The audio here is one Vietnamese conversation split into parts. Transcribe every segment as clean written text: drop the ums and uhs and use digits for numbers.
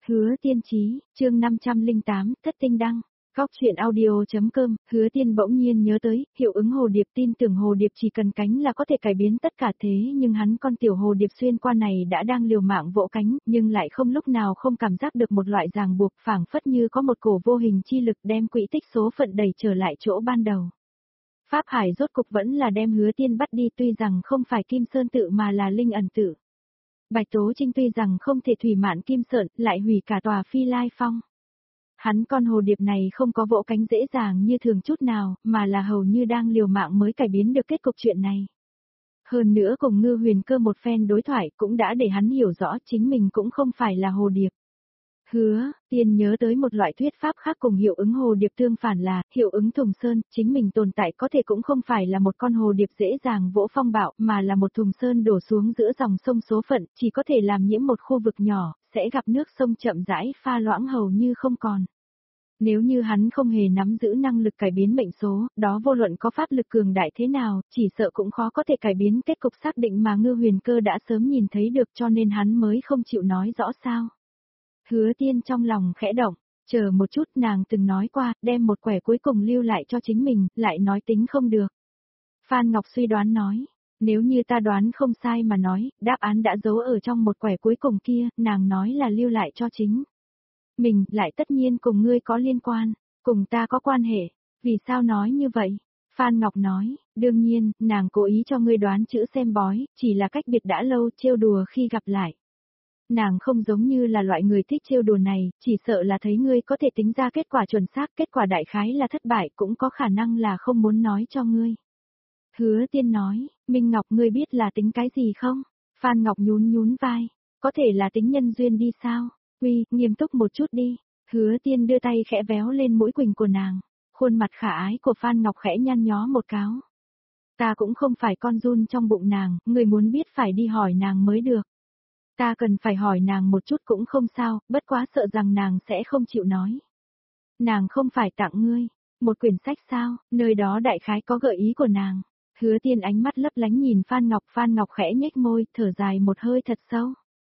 Hứa Tiên Chí, chương 508, Thất Tinh Đăng. Góc truyện audio.com, Hứa Tiên bỗng nhiên nhớ tới, hiệu ứng hồ điệp, tin tưởng hồ điệp chỉ cần cánh là có thể cải biến tất cả, thế nhưng hắn con tiểu hồ điệp xuyên qua này đã đang liều mạng vỗ cánh, nhưng lại không lúc nào không cảm giác được một loại ràng buộc, phảng phất như có một cổ vô hình chi lực đem quỹ tích số phận đẩy trở lại chỗ ban đầu. Pháp Hải rốt cục vẫn là đem Hứa Tiên bắt đi, tuy rằng không phải Kim Sơn tự mà là Linh Ẩn tự. Bạch Tố Trinh tuy rằng không thể thủy mạn Kim Sơn, lại hủy cả tòa Phi Lai Phong. Hắn con hồ điệp này không có vỗ cánh dễ dàng như thường chút nào, mà là hầu như đang liều mạng mới cải biến được kết cục chuyện này. Hơn nữa cùng Ngư Huyền Cơ một phen đối thoại cũng đã để hắn hiểu rõ chính mình cũng không phải là hồ điệp. Hứa Tiên nhớ tới một loại thuyết pháp khác cùng hiệu ứng hồ điệp tương phản là, hiệu ứng thùng sơn, chính mình tồn tại có thể cũng không phải là một con hồ điệp dễ dàng vỗ phong bạo, mà là một thùng sơn đổ xuống giữa dòng sông số phận, chỉ có thể làm nhiễm một khu vực nhỏ, sẽ gặp nước sông chậm rãi pha loãng hầu như không còn. Nếu như hắn không hề nắm giữ năng lực cải biến mệnh số, đó vô luận có pháp lực cường đại thế nào, chỉ sợ cũng khó có thể cải biến kết cục xác định mà Ngư Huyền Cơ đã sớm nhìn thấy được, cho nên hắn mới không chịu nói rõ sao. Hứa Tiên trong lòng khẽ động, chờ một chút, nàng từng nói qua, đem một quẻ cuối cùng lưu lại cho chính mình, lại nói tính không được. Phan Ngọc suy đoán nói, nếu như ta đoán không sai mà nói, đáp án đã giấu ở trong một quẻ cuối cùng kia, nàng nói là lưu lại cho chính mình, lại tất nhiên cùng ngươi có liên quan, cùng ta có quan hệ, vì sao nói như vậy? Phan Ngọc nói, đương nhiên, nàng cố ý cho ngươi đoán chữ xem bói, chỉ là cách biệt đã lâu, trêu đùa khi gặp lại. Nàng không giống như là loại người thích trêu đùa này, chỉ sợ là thấy ngươi có thể tính ra kết quả chuẩn xác, kết quả đại khái là thất bại, cũng có khả năng là không muốn nói cho ngươi. Hứa Tiên nói, Minh Ngọc, ngươi biết là tính cái gì không? Phan Ngọc nhún vai, có thể là tính nhân duyên đi sao? Uy, nghiêm túc một chút đi. Hứa Tiên đưa tay khẽ véo lên mũi quỳnh của nàng, khuôn mặt khả ái của Phan Ngọc khẽ nhăn nhó một cáo. Ta cũng không phải con giun trong bụng nàng, người muốn biết phải đi hỏi nàng mới được. Ta cần phải hỏi nàng một chút cũng không sao, bất quá sợ rằng nàng sẽ không chịu nói. Nàng không phải tặng ngươi một quyển sách sao, nơi đó đại khái có gợi ý của nàng. Hứa Tiên ánh mắt lấp lánh nhìn Phan Ngọc khẽ nhếch môi, thở dài một hơi thật sâu.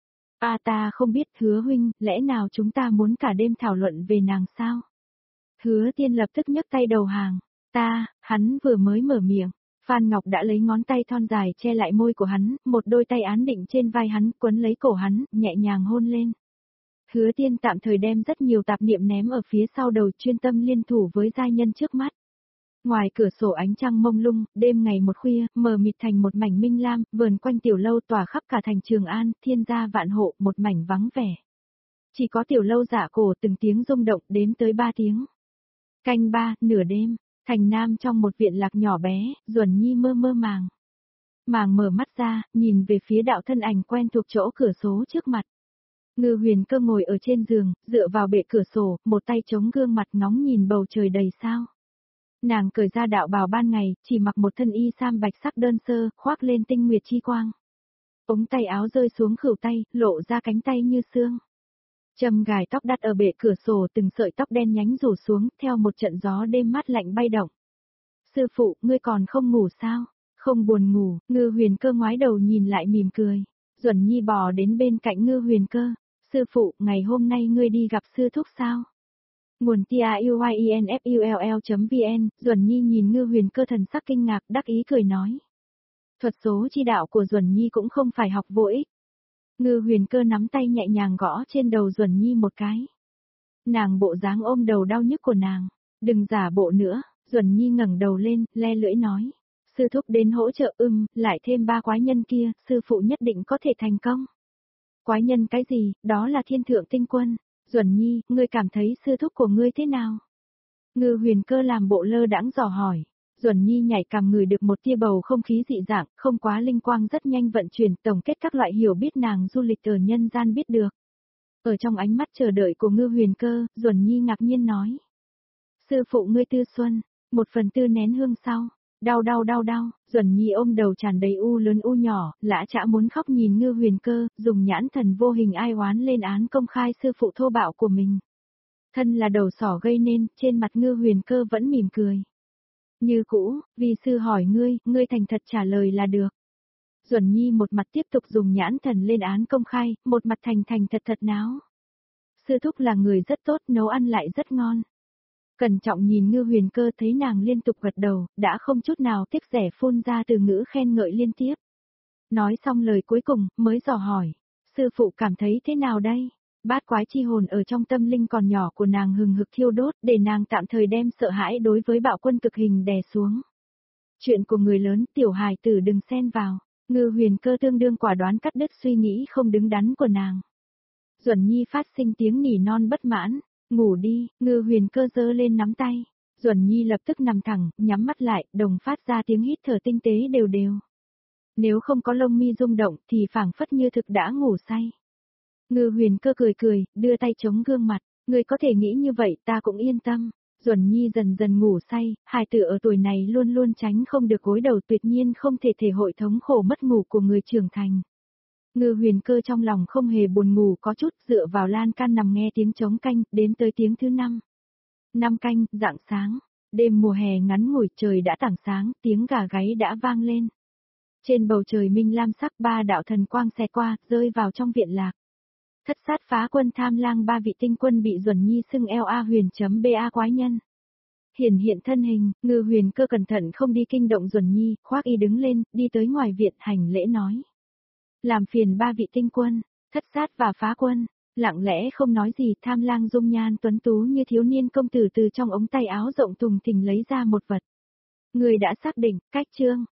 Ta không biết, Hứa huynh, lẽ nào chúng ta muốn cả đêm thảo luận về nàng sao? Hứa Tiên lập tức nhấc tay đầu hàng. Hắn vừa mới mở miệng, Phan Ngọc đã lấy ngón tay thon dài che lại môi của hắn, một đôi tay án định trên vai hắn, quấn lấy cổ hắn, nhẹ nhàng hôn lên. Hứa Tiên tạm thời đem rất nhiều tạp niệm ném ở phía sau đầu, chuyên tâm liên thủ với giai nhân trước mắt. Ngoài cửa sổ ánh trăng mông lung, đêm ngày một khuya, mờ mịt thành một mảnh minh lam, vườn quanh tiểu lâu tỏa khắp cả thành Trường An, thiên gia vạn hộ, một mảnh vắng vẻ. Chỉ có tiểu lâu dạ cổ từng tiếng rung động, đếm tới 3 tiếng. Canh 3, nửa đêm, thành Nam trong một viện lạc nhỏ bé, Duẩn Nhi mơ màng. Màng mở mắt ra, nhìn về phía đạo thân ảnh quen thuộc chỗ cửa sổ trước mặt. Ngư Huyền Cơ ngồi ở trên giường, dựa vào bệ cửa sổ, một tay chống gương mặt ngóng nhìn bầu trời đầy sao. Nàng cởi ra đạo bào ban ngày, chỉ mặc một thân y sam bạch sắc đơn sơ, khoác lên tinh nguyệt chi quang. Ống tay áo rơi xuống khuỷu tay, lộ ra cánh tay như xương. Châm gài tóc đặt ở bệ cửa sổ, từng sợi tóc đen nhánh rủ xuống, theo một trận gió đêm mát lạnh bay động. Sư phụ, ngươi còn không ngủ sao? Không buồn ngủ, Ngư Huyền Cơ ngoái đầu nhìn lại mỉm cười. Duẩn Nhi bò đến bên cạnh Ngư Huyền Cơ. Sư phụ, ngày hôm nay ngươi đi gặp sư thúc sao? Nguồn TIUYINFULL.vn, Duẩn Nhi nhìn Ngư Huyền Cơ thần sắc kinh ngạc, đắc ý cười nói. Thuật số chi đạo của Duẩn Nhi cũng không phải học vô ích. Ngư Huyền Cơ nắm tay nhẹ nhàng gõ trên đầu Duẩn Nhi một cái. Nàng bộ dáng ôm đầu đau nhức của nàng. Đừng giả bộ nữa, Duẩn Nhi ngẩng đầu lên, le lưỡi nói. Sư thúc đến hỗ trợ, lại thêm 3 quái nhân kia, sư phụ nhất định có thể thành công. Quái nhân cái gì, đó là Thiên Thượng Tinh Quân. Duẩn Nhi, ngươi cảm thấy sư thúc của ngươi thế nào? Ngư Huyền Cơ làm bộ lơ đãng dò hỏi. Duẩn Nhi nhảy cằm ngửi được một tia bầu không khí dị dạng, không quá linh quang rất nhanh vận chuyển, tổng kết các loại hiểu biết nàng du lịch ở nhân gian biết được. Ở trong ánh mắt chờ đợi của Ngư Huyền Cơ, Duẩn Nhi ngạc nhiên nói. Sư phụ ngươi tư xuân, 1/4 nén hương sau. Đau, Duẩn Nhi ôm đầu tràn đầy u lớn u nhỏ, lã chã muốn khóc nhìn Ngư Huyền Cơ, dùng nhãn thần vô hình ai oán lên án công khai sư phụ thô bạo của mình. Thân là đầu sỏ gây nên, trên mặt Ngư Huyền Cơ vẫn mỉm cười. Như cũ, vì sư hỏi ngươi thành thật trả lời là được. Duẩn Nhi một mặt tiếp tục dùng nhãn thần lên án công khai, một mặt thành thật náo. Sư thúc là người rất tốt, nấu ăn lại rất ngon. Cẩn Trọng nhìn Ngư Huyền Cơ thấy nàng liên tục gật đầu, đã không chút nào tiếc rẻ phun ra từ ngữ khen ngợi liên tiếp. Nói xong lời cuối cùng, mới dò hỏi, sư phụ cảm thấy thế nào đây? Bát quái chi hồn ở trong tâm linh còn nhỏ của nàng hừng hực thiêu đốt để nàng tạm thời đem sợ hãi đối với bạo quân cực hình đè xuống. Chuyện của người lớn tiểu hài tử đừng xen vào, Ngư Huyền Cơ tương đương quả đoán cắt đứt suy nghĩ không đứng đắn của nàng. Duẩn Nhi phát sinh tiếng nỉ non bất mãn, ngủ đi, Ngư Huyền Cơ giơ lên nắm tay. Duẩn Nhi lập tức nằm thẳng, nhắm mắt lại, đồng phát ra tiếng hít thở tinh tế đều đều. Nếu không có lông mi rung động thì phảng phất như thực đã ngủ say. Ngư Huyền Cơ cười cười, đưa tay chống gương mặt, người có thể nghĩ như vậy ta cũng yên tâm. Duẩn Nhi dần dần ngủ say, hài tử ở tuổi này luôn luôn tránh không được gối đầu tuyệt nhiên không thể thể hội thống khổ mất ngủ của người trưởng thành. Ngư Huyền Cơ trong lòng không hề buồn ngủ có chút dựa vào lan can nằm nghe tiếng trống canh, đến tới tiếng thứ 5. 5 canh, rạng sáng, đêm mùa hè ngắn ngủi trời đã tảng sáng, tiếng gà gáy đã vang lên. Trên bầu trời minh lam sắc 3 đạo thần quang xẹt qua, rơi vào trong viện lạc. Thất sát phá quân tham lang 3 vị tinh quân bị Duẩn Nhi xưng LA huyền.ba quái nhân. Hiện thân hình, Ngư Huyền Cơ cẩn thận không đi kinh động Duẩn Nhi, khoác y đứng lên, đi tới ngoài viện hành lễ nói. Làm phiền 3 vị tinh quân, thất sát và phá quân, lặng lẽ không nói gì tham lang dung nhan tuấn tú như thiếu niên công tử từ trong ống tay áo rộng thùng thình lấy ra một vật. Người đã xác định, cách chương.